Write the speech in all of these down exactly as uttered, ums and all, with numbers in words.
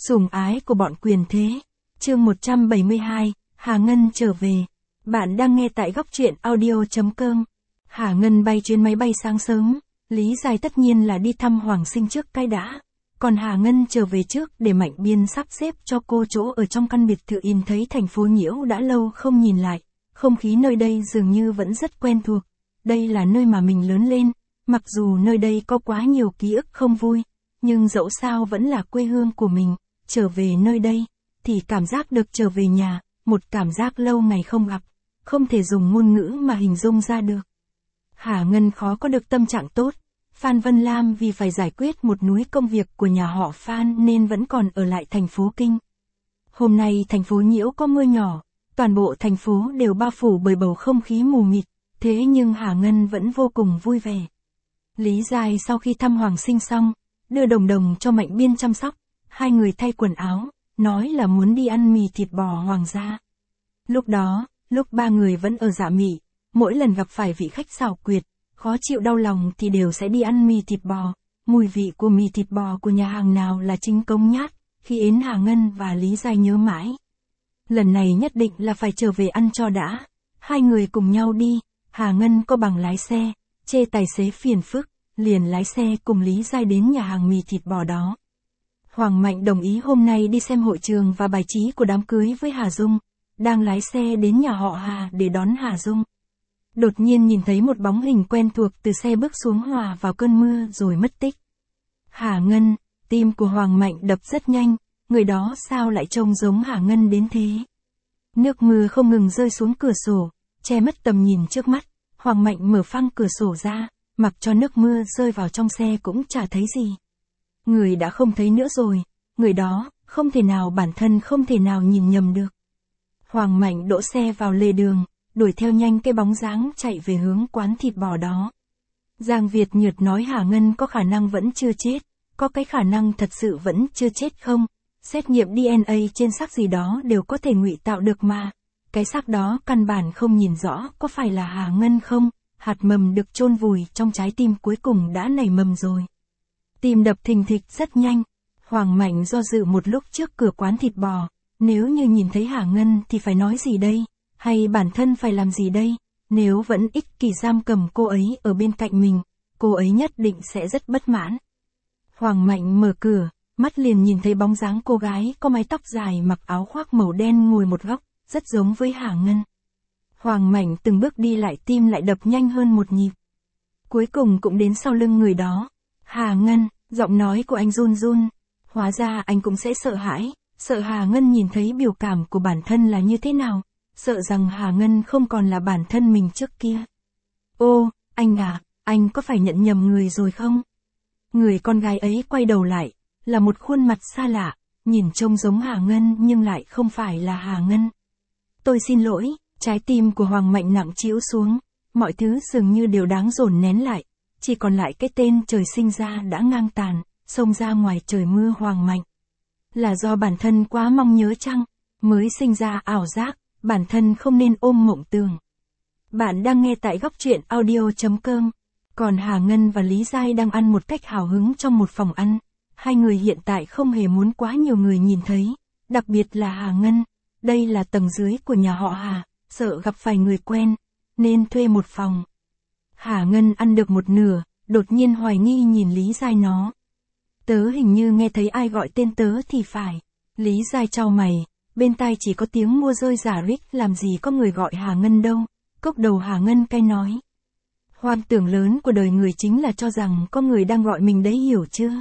Sủng ái của bọn quyền thế. Chương một trăm bảy mươi hai, Hà Ngân trở về. Bạn đang nghe tại góc truyện audio chấm com. Hà Ngân bay chuyến máy bay sáng sớm, lý giải tất nhiên là đi thăm Hoàng Sinh trước cái đã. Còn Hà Ngân trở về trước để Mạnh Biên sắp xếp cho cô chỗ ở trong căn biệt thự in thấy thành phố Nhiễu đã lâu không nhìn lại. Không khí nơi đây dường như vẫn rất quen thuộc. Đây là nơi mà mình lớn lên, mặc dù nơi đây có quá nhiều ký ức không vui, nhưng dẫu sao vẫn là quê hương của mình. Trở về nơi đây, thì cảm giác được trở về nhà, một cảm giác lâu ngày không gặp, không thể dùng ngôn ngữ mà hình dung ra được. Hà Ngân khó có được tâm trạng tốt. Phan Vân Lam vì phải giải quyết một núi công việc của nhà họ Phan nên vẫn còn ở lại thành phố Kinh. Hôm nay thành phố Nhiễu có mưa nhỏ, toàn bộ thành phố đều bao phủ bởi bầu không khí mù mịt, thế nhưng Hà Ngân vẫn vô cùng vui vẻ. Lý Giai sau khi thăm Hoàng Sinh xong, đưa Đồng Đồng cho Mạnh Biên chăm sóc, hai người thay quần áo, nói là muốn đi ăn mì thịt bò hoàng gia. Lúc đó, lúc ba người vẫn ở Dạ Mị, mỗi lần gặp phải vị khách xảo quyệt, khó chịu đau lòng thì đều sẽ đi ăn mì thịt bò. Mùi vị của mì thịt bò của nhà hàng nào là chính công nhát, khi ến Hà Ngân và Lý Giai nhớ mãi. Lần này nhất định là phải trở về ăn cho đã. Hai người cùng nhau đi, Hà Ngân có bằng lái xe, chê tài xế phiền phức, liền lái xe cùng Lý Giai đến nhà hàng mì thịt bò đó. Hoàng Mạnh đồng ý hôm nay đi xem hội trường và bài trí của đám cưới với Hà Dung, đang lái xe đến nhà họ Hà để đón Hà Dung. Đột nhiên nhìn thấy một bóng hình quen thuộc từ xe bước xuống hòa vào cơn mưa rồi mất tích. Hà Ngân, tim của Hoàng Mạnh đập rất nhanh, người đó sao lại trông giống Hà Ngân đến thế. Nước mưa không ngừng rơi xuống cửa sổ, che mất tầm nhìn trước mắt. Hoàng Mạnh mở phăng cửa sổ ra, mặc cho nước mưa rơi vào trong xe cũng chả thấy gì. Người đã không thấy nữa rồi, người đó, không thể nào bản thân không thể nào nhìn nhầm được. Hoàng Mạnh đỗ xe vào lề đường, đuổi theo nhanh cái bóng dáng chạy về hướng quán thịt bò đó. Giang Việt Nhược nói Hà Ngân có khả năng vẫn chưa chết, có cái khả năng thật sự vẫn chưa chết không? Xét nghiệm đê en a trên xác gì đó đều có thể ngụy tạo được mà. Cái xác đó căn bản không nhìn rõ có phải là Hà Ngân không? Hạt mầm được chôn vùi trong trái tim cuối cùng đã nảy mầm rồi. Tim đập thình thịch rất nhanh. Hoàng Mạnh do dự một lúc trước cửa quán thịt bò. Nếu như nhìn thấy Hà Ngân thì phải nói gì đây? Hay bản thân phải làm gì đây? Nếu vẫn ích kỷ giam cầm cô ấy ở bên cạnh mình, cô ấy nhất định sẽ rất bất mãn. Hoàng Mạnh mở cửa, mắt liền nhìn thấy bóng dáng cô gái có mái tóc dài mặc áo khoác màu đen ngồi một góc, rất giống với Hà Ngân. Hoàng Mạnh từng bước đi lại tim lại đập nhanh hơn một nhịp. Cuối cùng cũng đến sau lưng người đó. Hà Ngân, giọng nói của anh run run. Hóa ra anh cũng sẽ sợ hãi, sợ Hà Ngân nhìn thấy biểu cảm của bản thân là như thế nào, sợ rằng Hà Ngân không còn là bản thân mình trước kia. Ô, anh à, anh có phải nhận nhầm người rồi không? Người con gái ấy quay đầu lại, là một khuôn mặt xa lạ, nhìn trông giống Hà Ngân nhưng lại không phải là Hà Ngân. Tôi xin lỗi, trái tim của Hoàng Mạnh nặng trĩu xuống, mọi thứ dường như đều đáng dồn nén lại, chỉ còn lại cái tên trời sinh ra đã ngang tàn, xông ra ngoài trời mưa Hoàng Mạnh. Là do bản thân quá mong nhớ chăng, mới sinh ra ảo giác, bản thân không nên ôm mộng tưởng. Bạn đang nghe tại góc truyện audio chấm com. Còn Hà Ngân và Lý Giai đang ăn một cách hào hứng trong một phòng ăn. Hai người hiện tại không hề muốn quá nhiều người nhìn thấy, đặc biệt là Hà Ngân. Đây là tầng dưới của nhà họ Hà, sợ gặp phải người quen, nên thuê một phòng. Hà Ngân ăn được một nửa, đột nhiên hoài nghi nhìn Lý Giai nó. Tớ hình như nghe thấy ai gọi tên tớ thì phải. Lý Giai chau mày, bên tai chỉ có tiếng mua rơi rả rích, làm gì có người gọi Hà Ngân đâu. Cốc đầu Hà Ngân cay nói. Hoang tưởng lớn của đời người chính là cho rằng có người đang gọi mình đấy, hiểu chưa?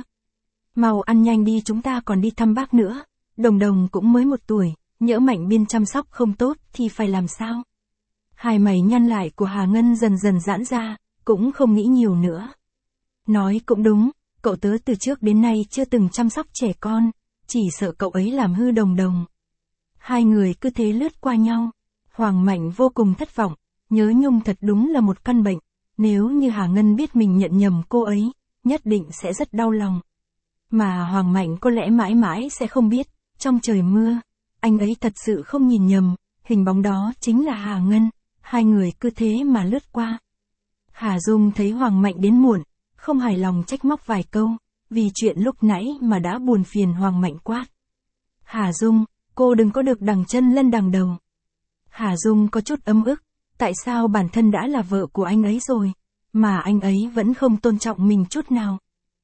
Mau ăn nhanh đi, chúng ta còn đi thăm bác nữa. Đồng Đồng cũng mới một tuổi, nhỡ Mạnh Biên chăm sóc không tốt thì phải làm sao? Hai mày nhăn lại của Hà Ngân dần dần giãn ra, cũng không nghĩ nhiều nữa. Nói cũng đúng, cậu tớ từ trước đến nay chưa từng chăm sóc trẻ con, chỉ sợ cậu ấy làm hư Đồng Đồng. Hai người cứ thế lướt qua nhau. Hoàng Mạnh vô cùng thất vọng, nhớ nhung thật đúng là một căn bệnh. Nếu như Hà Ngân biết mình nhận nhầm cô ấy, nhất định sẽ rất đau lòng. Mà Hoàng Mạnh có lẽ mãi mãi sẽ không biết, trong trời mưa, anh ấy thật sự không nhìn nhầm, hình bóng đó chính là Hà Ngân. Hai người cứ thế mà lướt qua. Hà Dung thấy Hoàng Mạnh đến muộn, không hài lòng trách móc vài câu, vì chuyện lúc nãy mà đã buồn phiền Hoàng Mạnh quát. Hà Dung, cô đừng có được đằng chân lân đằng đầu. Hà Dung có chút ấm ức, tại sao bản thân đã là vợ của anh ấy rồi, mà anh ấy vẫn không tôn trọng mình chút nào.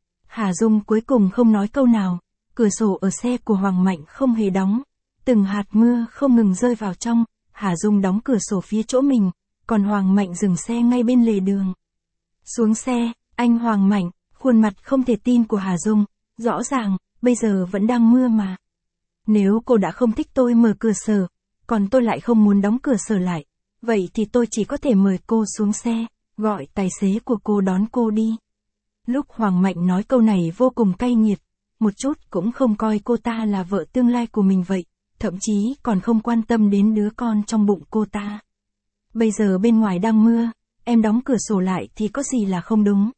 Hà Dung cuối cùng không nói câu nào, cửa sổ ở xe của Hoàng Mạnh không hề đóng, từng hạt mưa không ngừng rơi vào trong, Hà Dung đóng cửa sổ phía chỗ mình, còn Hoàng Mạnh dừng xe ngay bên lề đường. Xuống xe, anh Hoàng Mạnh, khuôn mặt không thể tin của Hà Dung, rõ ràng, bây giờ vẫn đang mưa mà. Nếu cô đã không thích tôi mở cửa sổ, còn tôi lại không muốn đóng cửa sổ lại, vậy thì tôi chỉ có thể mời cô xuống xe, gọi tài xế của cô đón cô đi. Lúc Hoàng Mạnh nói câu này vô cùng cay nghiệt, một chút cũng không coi cô ta là vợ tương lai của mình vậy, thậm chí còn không quan tâm đến đứa con trong bụng cô ta. Bây giờ bên ngoài đang mưa, em đóng cửa sổ lại thì có gì là không đúng.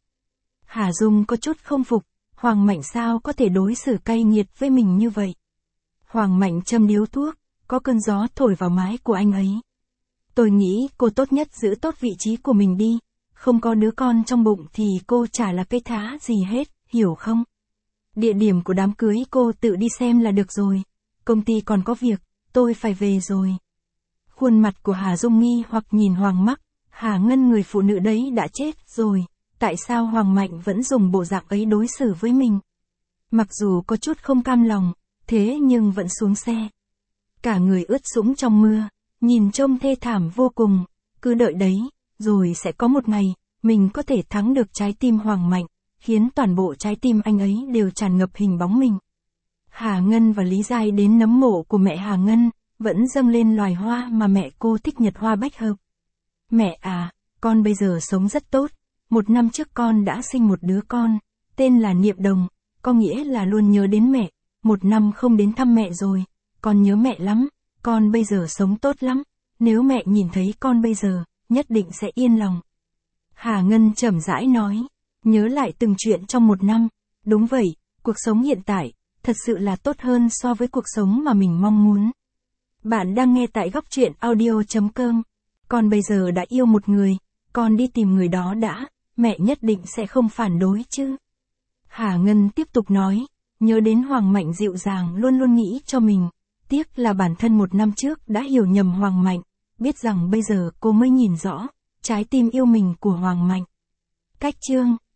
Hà Dung có chút không phục, Hoàng Mạnh sao có thể đối xử cay nghiệt với mình như vậy. Hoàng Mạnh châm điếu thuốc, có cơn gió thổi vào mái của anh ấy. Tôi nghĩ cô tốt nhất giữ tốt vị trí của mình đi, không có đứa con trong bụng thì cô chả là cái thá gì hết, hiểu không? Địa điểm của đám cưới cô tự đi xem là được rồi, công ty còn có việc, tôi phải về rồi. Khuôn mặt của Hà Dung nghi hoặc nhìn Hoàng Mắc, Hà Ngân người phụ nữ đấy đã chết rồi, tại sao Hoàng Mạnh vẫn dùng bộ dạng ấy đối xử với mình? Mặc dù có chút không cam lòng, thế nhưng vẫn xuống xe. Cả người ướt sũng trong mưa, nhìn trông thê thảm vô cùng, cứ đợi đấy, rồi sẽ có một ngày, mình có thể thắng được trái tim Hoàng Mạnh, khiến toàn bộ trái tim anh ấy đều tràn ngập hình bóng mình. Hà Ngân và Lý Giai đến nấm mộ của mẹ Hà Ngân, vẫn dâng lên loài hoa mà mẹ cô thích, nhật hoa bách hợp. Mẹ à, con bây giờ sống rất tốt, một năm trước con đã sinh một đứa con, tên là Niệm Đồng, có nghĩa là luôn nhớ đến mẹ, một năm không đến thăm mẹ rồi, con nhớ mẹ lắm, con bây giờ sống tốt lắm, nếu mẹ nhìn thấy con bây giờ, nhất định sẽ yên lòng. Hà Ngân chậm rãi nói, nhớ lại từng chuyện trong một năm, đúng vậy, cuộc sống hiện tại, thật sự là tốt hơn so với cuộc sống mà mình mong muốn. Bạn đang nghe tại góc truyện audio chấm com. Con bây giờ đã yêu một người, con đi tìm người đó đã, mẹ nhất định sẽ không phản đối chứ. Hà Ngân tiếp tục nói, nhớ đến Hoàng Mạnh dịu dàng luôn luôn nghĩ cho mình, tiếc là bản thân một năm trước đã hiểu nhầm Hoàng Mạnh, biết rằng bây giờ cô mới nhìn rõ, trái tim yêu mình của Hoàng Mạnh. Cách chương